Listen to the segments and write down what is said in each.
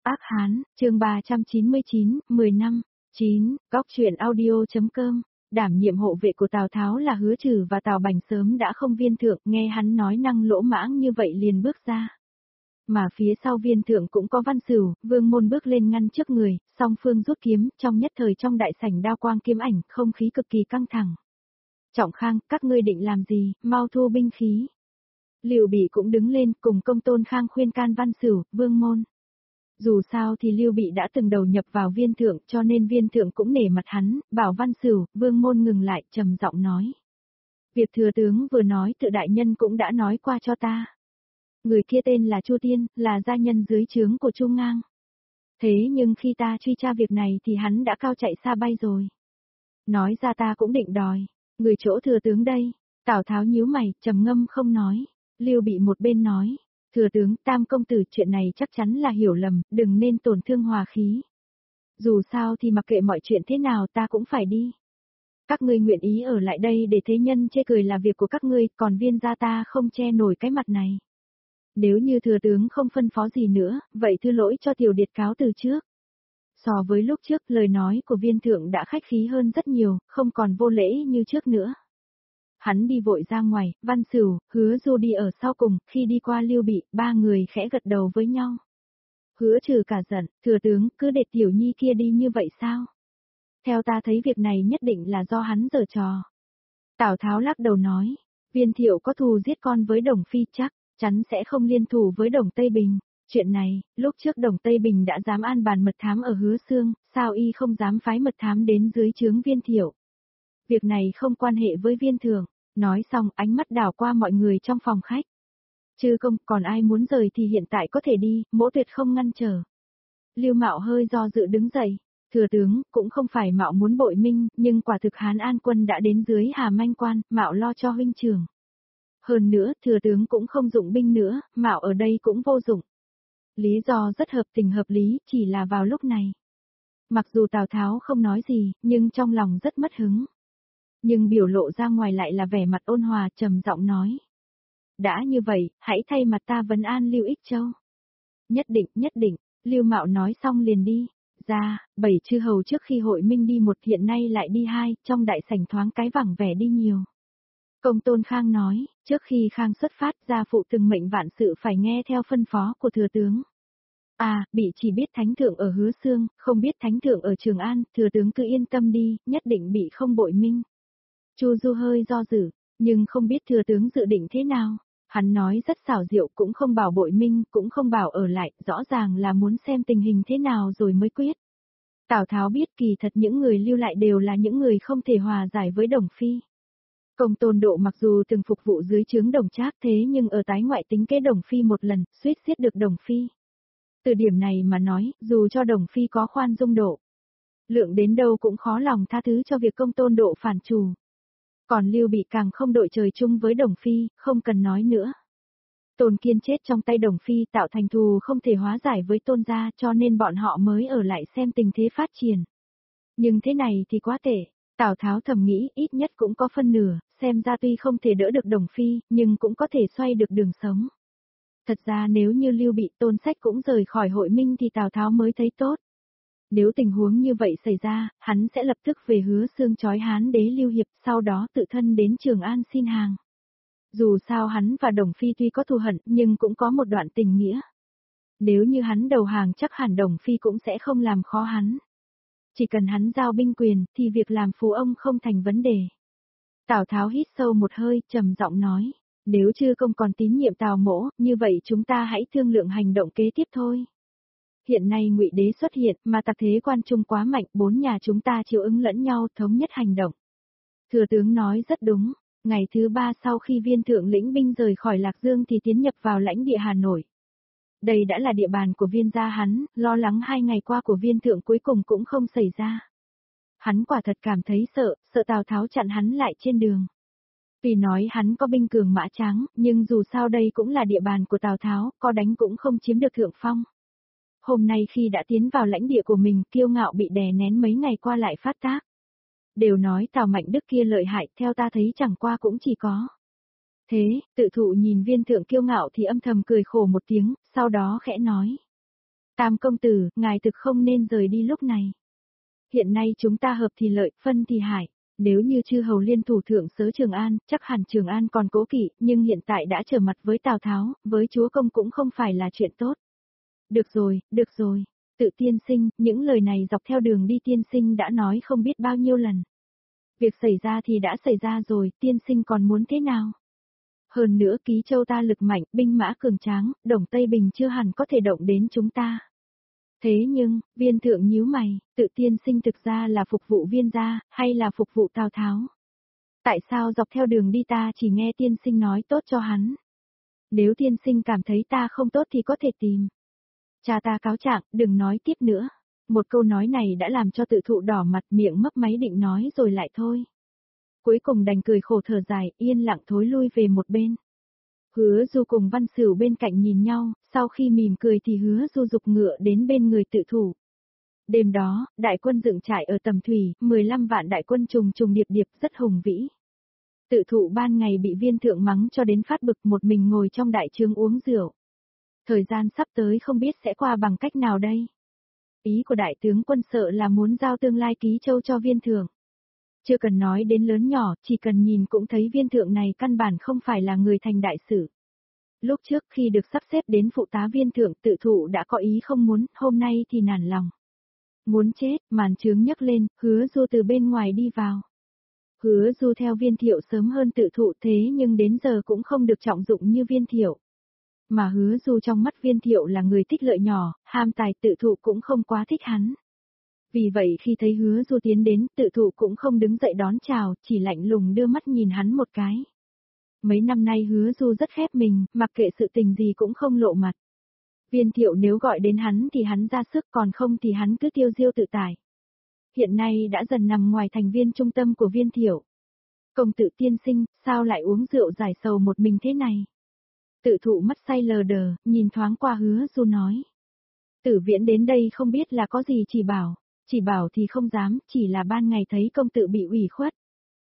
Ác Hán, chương 399, 10 năm. 9, Góc truyện audio.com. Đảm nhiệm hộ vệ của Tào Tháo là Hứa Trừ và Tào Bành sớm đã không Viên Thượng, nghe hắn nói năng lỗ mãng như vậy liền bước ra. Mà phía sau Viên Thượng cũng có Văn Sửu, Vương Môn bước lên ngăn trước người, song phương rút kiếm, trong nhất thời trong đại sảnh đao quang kiếm ảnh, không khí cực kỳ căng thẳng. Trọng Khang, các ngươi định làm gì, mau thu binh khí. Lưu Bị cũng đứng lên, cùng Công Tôn Khang khuyên can Văn Sửu, Vương Môn. Dù sao thì Lưu Bị đã từng đầu nhập vào Viên Thượng, cho nên Viên Thượng cũng nể mặt hắn, bảo Văn Sửu, Vương Môn ngừng lại, trầm giọng nói. Việc thừa tướng vừa nói tự đại nhân cũng đã nói qua cho ta. Người kia tên là Chu Tiên, là gia nhân dưới trướng của Chu Ngang. Thế nhưng khi ta truy tra việc này thì hắn đã cao chạy xa bay rồi. Nói ra ta cũng định đòi, người chỗ thừa tướng đây. Tào Tháo nhíu mày, trầm ngâm không nói. Lưu Bị một bên nói. Thừa tướng, Tam công tử, chuyện này chắc chắn là hiểu lầm, đừng nên tổn thương hòa khí. Dù sao thì mặc kệ mọi chuyện thế nào ta cũng phải đi. Các ngươi nguyện ý ở lại đây để thế nhân chê cười là việc của các ngươi, còn Viên gia ta không che nổi cái mặt này. Nếu như thừa tướng không phân phó gì nữa, vậy thư lỗi cho tiểu điệt cáo từ trước. So với lúc trước, lời nói của Viên Thượng đã khách khí hơn rất nhiều, không còn vô lễ như trước nữa. Hắn đi vội ra ngoài, Văn Sửu, Hứa Du đi ở sau cùng, khi đi qua Lưu Bị, ba người khẽ gật đầu với nhau. Hứa Trừ cả giận, thừa tướng, cứ để tiểu nhi kia đi như vậy sao? Theo ta thấy việc này nhất định là do hắn giở trò. Tào Tháo lắc đầu nói, Viên Thiệu có thù giết con với Đồng Phi chắc chắn sẽ không liên thủ với Đồng Tây Bình. Chuyện này, lúc trước Đồng Tây Bình đã dám an bàn mật thám ở Hứa Xương, sao y không dám phái mật thám đến dưới trướng Viên Thiệu? Việc này không quan hệ với Viên Thượng. Nói xong, ánh mắt đảo qua mọi người trong phòng khách. Chư công, còn ai muốn rời thì hiện tại có thể đi, Mỗ tuyệt không ngăn trở. Lưu Mạo hơi do dự đứng dậy. Thừa tướng, cũng không phải Mạo muốn bội minh, nhưng quả thực Hán An quân đã đến dưới Hà Manh Quan, Mạo lo cho huynh trưởng. Hơn nữa, thừa tướng cũng không dụng binh nữa, Mạo ở đây cũng vô dụng. Lý do rất hợp tình hợp lý, chỉ là vào lúc này. Mặc dù Tào Tháo không nói gì, nhưng trong lòng rất mất hứng. Nhưng biểu lộ ra ngoài lại là vẻ mặt ôn hòa, trầm giọng nói. Đã như vậy, hãy thay mặt ta vấn an Lưu Ích Châu. Nhất định, Lưu Mạo nói xong liền đi. Ra, 7 chư hầu trước khi hội minh đi một, hiện nay lại đi 2, trong đại sảnh thoáng cái vẳng vẻ đi nhiều. Công Tôn Khang nói, trước khi Khang xuất phát, gia phụ từng mệnh vạn sự phải nghe theo phân phó của thừa tướng. Bị chỉ biết thánh thượng ở Hứa Xương, không biết thánh thượng ở Trường An, thừa tướng cứ yên tâm đi, nhất định bị không bội minh. Chu Du hơi do dự, nhưng không biết thừa tướng dự định thế nào. Hắn nói rất xảo diệu, cũng không bảo bội minh, cũng không bảo ở lại, rõ ràng là muốn xem tình hình thế nào rồi mới quyết. Tào Tháo biết kỳ thật những người lưu lại đều là những người không thể hòa giải với Đồng Phi. Công Tôn Độ mặc dù từng phục vụ dưới trướng Đồng Trác thế nhưng ở tái ngoại tính kế Đồng Phi một lần, suýt giết được Đồng Phi. Từ điểm này mà nói, dù cho Đồng Phi có khoan dung độ, lượng đến đâu cũng khó lòng tha thứ cho việc Công Tôn Độ phản chủ. Còn Lưu Bị càng không đội trời chung với Đồng Phi, không cần nói nữa. Tôn Kiên chết trong tay Đồng Phi tạo thành thù không thể hóa giải với Tôn gia, cho nên bọn họ mới ở lại xem tình thế phát triển. Nhưng thế này thì quá tệ, Tào Tháo thầm nghĩ ít nhất cũng có phân nửa, xem ra tuy không thể đỡ được Đồng Phi, nhưng cũng có thể xoay được đường sống. Thật ra nếu như Lưu Bị, Tôn Sách cũng rời khỏi hội minh thì Tào Tháo mới thấy tốt. Nếu tình huống như vậy xảy ra, hắn sẽ lập tức về Hứa Xương chói Hán đế Lưu Hiệp, sau đó tự thân đến Trường An xin hàng. Dù sao hắn và Đồng Phi tuy có thù hận, nhưng cũng có một đoạn tình nghĩa. Nếu như hắn đầu hàng chắc hẳn Đồng Phi cũng sẽ không làm khó hắn. Chỉ cần hắn giao binh quyền, thì việc làm phú ông không thành vấn đề. Tào Tháo hít sâu một hơi, trầm giọng nói, nếu chư công còn tín nhiệm Tào Mỗ, như vậy chúng ta hãy thương lượng hành động kế tiếp thôi. Hiện nay Ngụy đế xuất hiện, mà tặc thế quan trung quá mạnh, 4 nhà chúng ta chiều ứng lẫn nhau, thống nhất hành động. Thừa tướng nói rất đúng, ngày thứ 3 sau khi Viên Thượng lĩnh binh rời khỏi Lạc Dương thì tiến nhập vào lãnh địa Hà Nội. Đây đã là địa bàn của Viên gia hắn, lo lắng 2 ngày qua của Viên Thượng cuối cùng cũng không xảy ra. Hắn quả thật cảm thấy sợ Tào Tháo chặn hắn lại trên đường. Vì nói hắn có binh cường mã tráng, nhưng dù sao đây cũng là địa bàn của Tào Tháo, có đánh cũng không chiếm được thượng phong. Hôm nay khi đã tiến vào lãnh địa của mình, kiêu ngạo bị đè nén mấy ngày qua lại phát tác. Đều nói Tào Mạnh Đức kia lợi hại, theo ta thấy chẳng qua cũng chỉ có. Thế, tự thụ nhìn Viên Thượng kiêu ngạo thì âm thầm cười khổ một tiếng, sau đó khẽ nói. Tam công tử, ngài thực không nên rời đi lúc này. Hiện nay chúng ta hợp thì lợi, phân thì hại. Nếu như chư hầu liên thủ thượng sớ Trường An, chắc hẳn Trường An còn cố kỵ, nhưng hiện tại đã trở mặt với Tào Tháo, với chúa công cũng không phải là chuyện tốt. Được rồi, Tự tiên sinh, những lời này dọc theo đường đi tiên sinh đã nói không biết bao nhiêu lần. Việc xảy ra thì đã xảy ra rồi, tiên sinh còn muốn thế nào? Hơn nữa Ký Châu ta lực mạnh, binh mã cường tráng, Đồng Tây Bình chưa hẳn có thể động đến chúng ta. Thế nhưng, Viên thượng nhíu mày, Tự tiên sinh thực ra là phục vụ Viên gia, hay là phục vụ Tào Tháo? Tại sao dọc theo đường đi ta chỉ nghe tiên sinh nói tốt cho hắn? Nếu tiên sinh cảm thấy ta không tốt thì có thể tìm. Cha ta cáo trạng, đừng nói tiếp nữa. Một câu nói này đã làm cho Tự thụ đỏ mặt, miệng mấp máy định nói rồi lại thôi. Cuối cùng đành cười khổ thở dài, yên lặng thối lui về một bên. Hứa Du cùng Văn Sửu bên cạnh nhìn nhau, sau khi mỉm cười thì Hứa Du dục ngựa đến bên người Tự thụ. Đêm đó, đại quân dựng trại ở Tầm Thủy, 15 vạn đại quân trùng trùng điệp điệp rất hùng vĩ. Tự thụ ban ngày bị Viên thượng mắng cho đến phát bực, một mình ngồi trong đại trướng uống rượu. Thời gian sắp tới không biết sẽ qua bằng cách nào đây. Ý của đại tướng quân sợ là muốn giao tương lai Ký Châu cho Viên thượng. Chưa cần nói đến lớn nhỏ, chỉ cần nhìn cũng thấy Viên thượng này căn bản không phải là người thành đại sử. Lúc trước khi được sắp xếp đến phụ tá Viên thượng, Tự thụ đã có ý không muốn, hôm nay thì nản lòng. Muốn chết, màn trướng nhấc lên, Hứa Du từ bên ngoài đi vào. Hứa Du theo Viên thiệu sớm hơn Tự thụ thế nhưng đến giờ cũng không được trọng dụng như Viên thiệu. Mà Hứa Du trong mắt Viên thiệu là người thích lợi nhỏ, ham tài, Tự thụ cũng không quá thích hắn. Vì vậy khi thấy Hứa Du tiến đến, Tự thụ cũng không đứng dậy đón chào, chỉ lạnh lùng đưa mắt nhìn hắn một cái. Mấy năm nay Hứa Du rất khép mình, mặc kệ sự tình gì cũng không lộ mặt. Viên thiệu nếu gọi đến hắn thì hắn ra sức, còn không thì hắn cứ tiêu diêu tự tại. Hiện nay đã dần nằm ngoài thành viên trung tâm của Viên thiệu. Công tử tiên sinh, sao lại uống rượu giải sầu một mình thế này? Tự thụ mắt say lờ đờ, nhìn thoáng qua Hứa Du nói. Tử Viễn đến đây không biết là có gì chỉ bảo thì không dám, chỉ là ban ngày thấy công tử bị ủy khuất.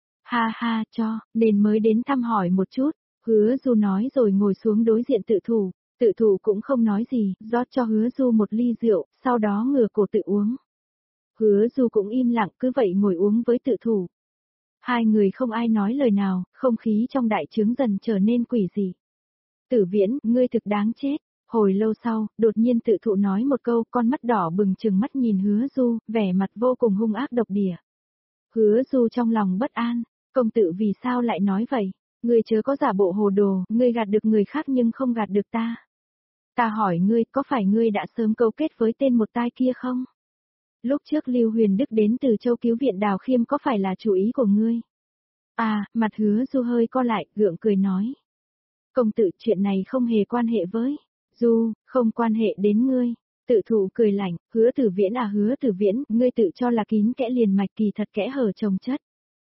Ha ha, nên mới đến thăm hỏi một chút, Hứa Du nói rồi ngồi xuống đối diện Tự thụ cũng không nói gì, rót cho Hứa Du một ly rượu, sau đó ngửa cổ tự uống. Hứa Du cũng im lặng cứ vậy ngồi uống với Tự thụ. Hai người không ai nói lời nào, không khí trong đại trướng dần trở nên quỷ dị. Tử Viễn, ngươi thực đáng chết. Hồi lâu sau, đột nhiên Tự thụ nói một câu, con mắt đỏ bừng trừng mắt nhìn Hứa Du, vẻ mặt vô cùng hung ác độc địa. Hứa Du trong lòng bất an, công tử vì sao lại nói vậy? Ngươi chớ có giả bộ hồ đồ, ngươi gạt được người khác nhưng không gạt được ta. Ta hỏi ngươi, có phải ngươi đã sớm câu kết với tên một tai kia không? Lúc trước Lưu Huyền Đức đến từ Châu cứu viện Đào Khiêm có phải là chủ ý của ngươi? À, mặt Hứa Du hơi co lại, gượng cười nói. Công tử, chuyện này không hề quan hệ với Du, không quan hệ đến ngươi. Tự thụ cười lạnh, Hứa Tử Viễn, ngươi tự cho là kín kẽ liền mạch, kỳ thật kẽ hở chồng chất.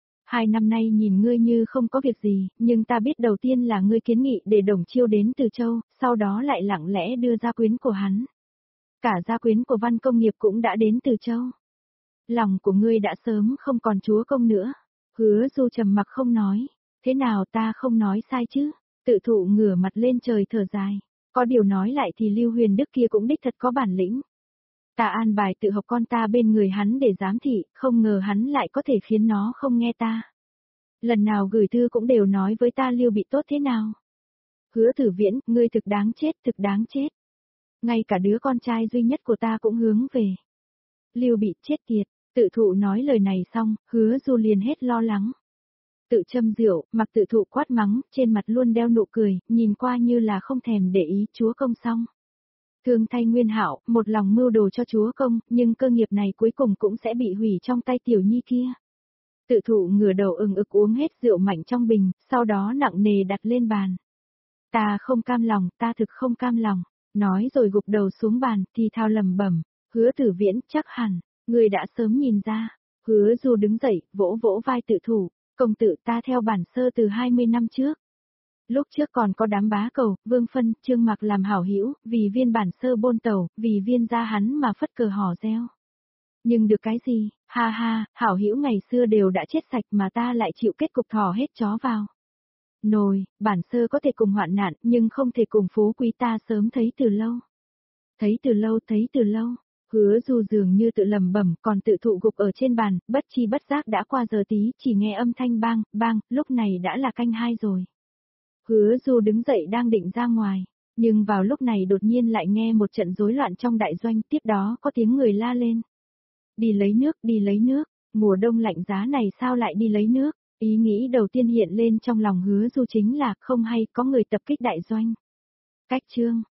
2 năm nay nhìn ngươi như không có việc gì, nhưng ta biết đầu tiên là ngươi kiến nghị để Đồng Chiêu đến từ Châu, sau đó lại lặng lẽ đưa gia quyến của hắn. Cả gia quyến của Văn Công Nghiệp cũng đã đến từ Châu. Lòng của ngươi đã sớm không còn chúa công nữa. Hứa Du trầm mặc không nói. Thế nào ta không nói sai chứ? Tự thụ ngửa mặt lên trời thở dài. Có điều nói lại thì Lưu Huyền Đức kia cũng đích thật có bản lĩnh. Ta an bài tự học con ta bên người hắn để giám thị, không ngờ hắn lại có thể khiến nó không nghe ta. Lần nào gửi thư cũng đều nói với ta Lưu bị tốt thế nào. Hứa Tử Viễn, ngươi thực đáng chết. Ngay cả đứa con trai duy nhất của ta cũng hướng về. Lưu bị chết tiệt, Tự thụ nói lời này xong, Hứa Du liền hết lo lắng. Tự châm rượu, mặc Tự thụ quát mắng, trên mặt luôn đeo nụ cười, nhìn qua như là không thèm để ý chúa công xong. Thương thay Nguyên Hạo, một lòng mưu đồ cho chúa công, nhưng cơ nghiệp này cuối cùng cũng sẽ bị hủy trong tay tiểu nhi kia. Tự thụ ngửa đầu ực uống hết rượu mạnh trong bình, sau đó nặng nề đặt lên bàn. Ta không cam lòng, ta thực không cam lòng. Nói rồi gục đầu xuống bàn, thì thao lầm bẩm. Hứa Tử Viễn, chắc hẳn, người đã sớm nhìn ra. Hứa Du đứng dậy, vỗ vỗ vai Tự thụ. Công tử, ta theo bản sơ từ 20 năm trước. Lúc trước còn có đám bá cầu, Vương Phân, Trương Mặc làm hảo hữu, vì viên bản sơ bôn tàu, vì viên gia hắn mà phất cờ hò reo. Nhưng được cái gì, ha ha, hảo hữu ngày xưa đều đã chết sạch mà ta lại chịu kết cục thò hết chó vào. Nồi, bản sơ có thể cùng hoạn nạn, nhưng không thể cùng phú quý, ta sớm thấy từ lâu. Thấy từ lâu. Hứa Du dường như tự lẩm bẩm, còn tự thụ gục ở trên bàn, bất chi bất giác đã qua giờ tí, chỉ nghe âm thanh bang, bang, lúc này đã là canh 2 rồi. Hứa Du đứng dậy đang định ra ngoài, nhưng vào lúc này đột nhiên lại nghe một trận rối loạn trong đại doanh, tiếp đó có tiếng người la lên. Đi lấy nước, mùa đông lạnh giá này sao lại đi lấy nước? Ý nghĩ đầu tiên hiện lên trong lòng Hứa Du chính là không hay có người tập kích đại doanh. Cách chương